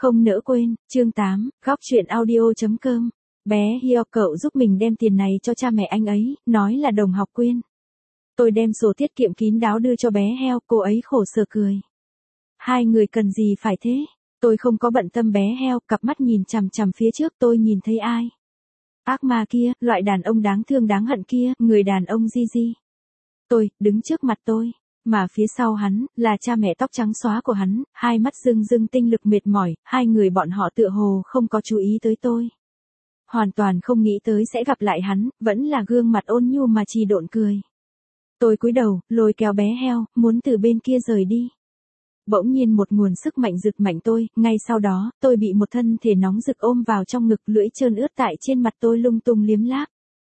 Không nỡ quên, chương 8, góc chuyện audio.com. Bé Hio cậu giúp mình đem tiền này cho cha mẹ anh ấy, nói là đồng học quyên. Tôi đem sổ tiết kiệm kín đáo đưa cho bé Heo, cô ấy khổ sở cười. Hai người cần gì phải thế? Tôi không có bận tâm bé Heo, cặp mắt nhìn chằm chằm phía trước, tôi nhìn thấy ai? Ác ma kia, loại đàn ông đáng thương đáng hận kia, người đàn ông Gigi. Tôi, đứng trước mặt tôi. Mà phía sau hắn, là cha mẹ tóc trắng xóa của hắn, hai mắt rưng rưng tinh lực mệt mỏi, hai người bọn họ tựa hồ không có chú ý tới tôi. Hoàn toàn không nghĩ tới sẽ gặp lại hắn, vẫn là gương mặt ôn nhu mà chỉ độn cười. Tôi cúi đầu, lôi kéo bé Heo, muốn từ bên kia rời đi. Bỗng nhiên một nguồn sức mạnh giật mạnh tôi, ngay sau đó, tôi bị một thân thể nóng rực ôm vào trong ngực, lưỡi trơn ướt tại trên mặt tôi lung tung liếm láp.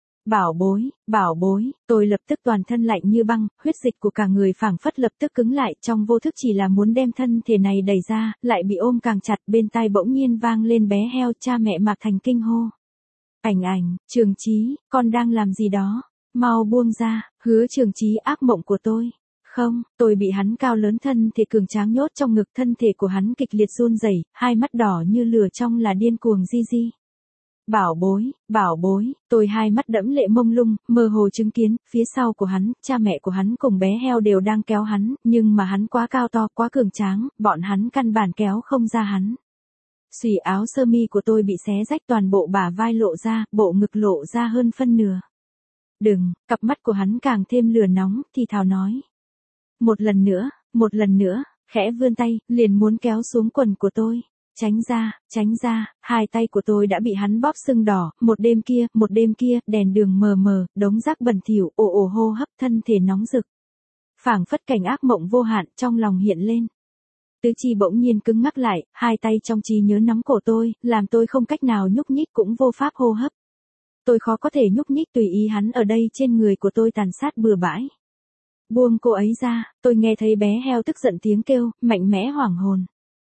Bảo bối, tôi lập tức toàn thân lạnh như băng, huyết dịch của cả người phảng phất lập tức cứng lại, trong vô thức chỉ là muốn đem thân thể này đẩy ra, lại bị ôm càng chặt, bên tai bỗng nhiên vang lên bé Heo, cha mẹ Mạc Thành kinh hô. Ảnh, Trường Chí, con đang làm gì đó? Mau buông ra, Hứa Trường Chí ác mộng của tôi. Không, tôi bị hắn cao lớn thân thể cường tráng nhốt trong ngực, thân thể của hắn kịch liệt run rẩy, hai mắt đỏ như lửa trong là điên cuồng Gigi. Bảo bối, tôi hai mắt đẫm lệ mông lung, mơ hồ chứng kiến, phía sau của hắn, cha mẹ của hắn cùng bé Heo đều đang kéo hắn, nhưng mà hắn quá cao to, quá cường tráng, bọn hắn căn bản kéo không ra hắn. Xùy áo sơ mi của tôi bị xé rách, toàn bộ bả vai lộ ra, bộ ngực lộ ra hơn phân nửa. Đừng, cặp mắt của hắn càng thêm lửa nóng, thì thào nói. Một lần nữa, khẽ vươn tay, liền muốn kéo xuống quần của tôi. Tránh ra, hai tay của tôi đã bị hắn bóp sưng đỏ, một đêm kia, đèn đường mờ mờ, đống rác bẩn thỉu, ồ hô hấp, thân thể nóng rực. Phảng phất cảnh ác mộng vô hạn trong lòng hiện lên. Tứ chi bỗng nhiên cứng ngắc lại, hai tay trong trí nhớ nắm cổ tôi, làm tôi không cách nào nhúc nhích cũng vô pháp hô hấp. Tôi khó có thể nhúc nhích tùy ý hắn ở đây trên người của tôi tàn sát bừa bãi. Buông cô ấy ra, tôi nghe thấy bé Heo tức giận tiếng kêu, mạnh mẽ hoảng hồn.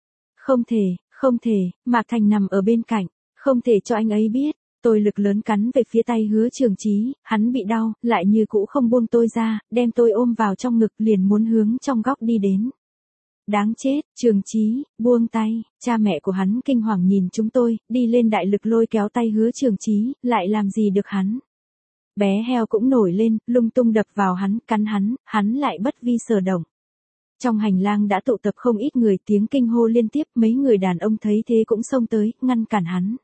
Không thể, Mạc Thành nằm ở bên cạnh, không thể cho anh ấy biết. Tôi lực lớn cắn về phía tay Hứa Trường Chí, hắn bị đau, lại như cũ không buông tôi ra, đem tôi ôm vào trong ngực, liền muốn hướng trong góc đi đến. Đáng chết, Trường Chí, buông tay, cha mẹ của hắn kinh hoàng nhìn chúng tôi, đi lên đại lực lôi kéo tay Hứa Trường Chí, lại làm gì được hắn. Bé Heo cũng nổi lên, lung tung đập vào hắn, cắn hắn lại bất vi sở động. Trong hành lang đã tụ tập không ít người, tiếng kinh hô liên tiếp, mấy người đàn ông thấy thế cũng xông tới, ngăn cản hắn.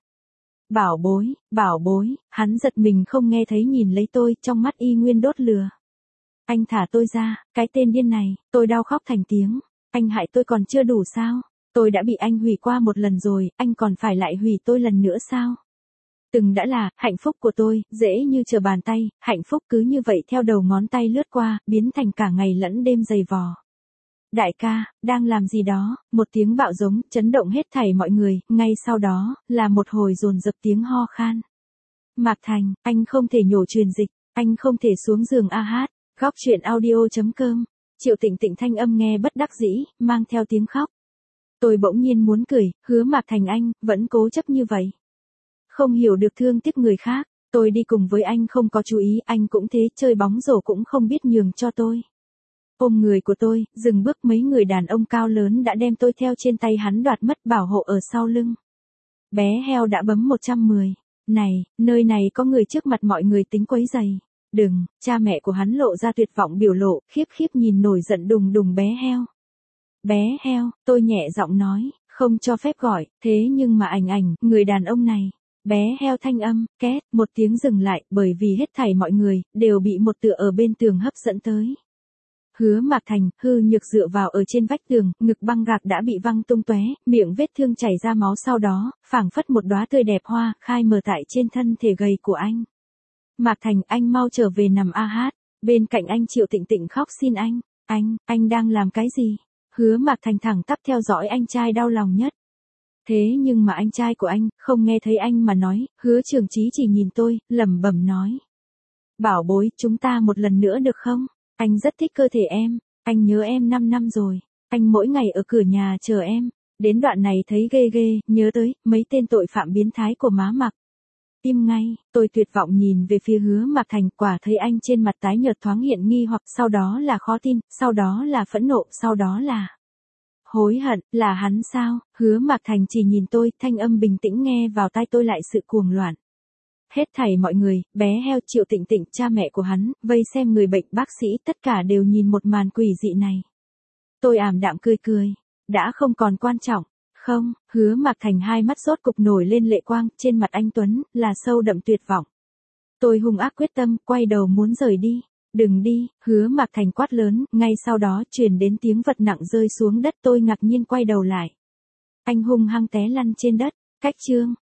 Bảo bối, hắn giật mình không nghe thấy nhìn lấy tôi, trong mắt y nguyên đốt lửa. Anh thả tôi ra, cái tên điên này, tôi đau khóc thành tiếng. Anh hại tôi còn chưa đủ sao? Tôi đã bị anh hủy qua một lần rồi, anh còn phải lại hủy tôi lần nữa sao? Từng đã là, hạnh phúc của tôi, dễ như trở bàn tay, hạnh phúc cứ như vậy theo đầu ngón tay lướt qua, biến thành cả ngày lẫn đêm dày vò. Đại ca, đang làm gì đó? Một tiếng bạo giống, chấn động hết thảy mọi người, ngay sau đó, là một hồi dồn dập tiếng ho khan. Mạc Thành, anh không thể nhổ truyền dịch, anh không thể xuống giường a hát, góc chuyện audio.com. Triệu Tịnh Tịnh thanh âm nghe bất đắc dĩ, mang theo tiếng khóc. Tôi bỗng nhiên muốn cười, Hứa Mạc Thành anh, vẫn cố chấp như vậy. Không hiểu được thương tiếc người khác, tôi đi cùng với anh không có chú ý, anh cũng thế, chơi bóng rổ cũng không biết nhường cho tôi. Ôm người của tôi, dừng bước, mấy người đàn ông cao lớn đã đem tôi theo trên tay hắn đoạt mất, bảo hộ ở sau lưng. Bé Heo đã bấm 110. Này, nơi này có người, trước mặt mọi người tính quấy giày. Đừng, cha mẹ của hắn lộ ra tuyệt vọng biểu lộ, khiếp nhìn nổi giận đùng đùng bé Heo. Bé Heo, tôi nhẹ giọng nói, không cho phép gọi, thế nhưng mà ảnh, người đàn ông này. Bé Heo thanh âm, két, một tiếng dừng lại, bởi vì hết thảy mọi người, đều bị một tựa ở bên tường hấp dẫn tới. Hứa Mạc Thành, hư nhược dựa vào ở trên vách tường, ngực băng gạc đã bị văng tung tóe, miệng vết thương chảy ra máu, sau đó, phảng phất một đóa tươi đẹp hoa, khai mở tại trên thân thể gầy của anh. Mạc Thành, anh mau trở về nằm a hát, bên cạnh anh Triệu Tịnh Tịnh khóc xin anh đang làm cái gì? Hứa Mạc Thành thẳng tắp theo dõi anh trai đau lòng nhất. Thế nhưng mà anh trai của anh, không nghe thấy anh mà nói, Hứa Trường Chí chỉ nhìn tôi, lẩm bẩm nói. Bảo bối, chúng ta một lần nữa được không? Anh rất thích cơ thể em, anh nhớ em 5 năm rồi, anh mỗi ngày ở cửa nhà chờ em. Đến đoạn này thấy ghê, nhớ tới, mấy tên tội phạm biến thái của má Mạc. Im ngay, tôi tuyệt vọng nhìn về phía Hứa Mạc Thành, quả thấy anh trên mặt tái nhợt thoáng hiện nghi hoặc, sau đó là khó tin, sau đó là phẫn nộ, sau đó là Hối hận, là hắn sao? Hứa Mạc Thành chỉ nhìn tôi, thanh âm bình tĩnh nghe vào tai tôi lại sự cuồng loạn. Hết thảy mọi người, bé heo, Triệu Tịnh Tịnh, cha mẹ của hắn, vây xem người bệnh, bác sĩ, tất cả đều nhìn một màn quỷ dị này. Tôi ảm đạm cười cười. Đã không còn quan trọng. Không, Hứa Mạc Thành hai mắt rốt cục nổi lên lệ quang, trên mặt anh Tuấn, là sâu đậm tuyệt vọng. Tôi hung ác quyết tâm, quay đầu muốn rời đi. Đừng đi, Hứa Mạc Thành quát lớn, ngay sau đó truyền đến tiếng vật nặng rơi xuống đất, tôi ngạc nhiên quay đầu lại. Anh hung hăng té lăn trên đất. Cách chương.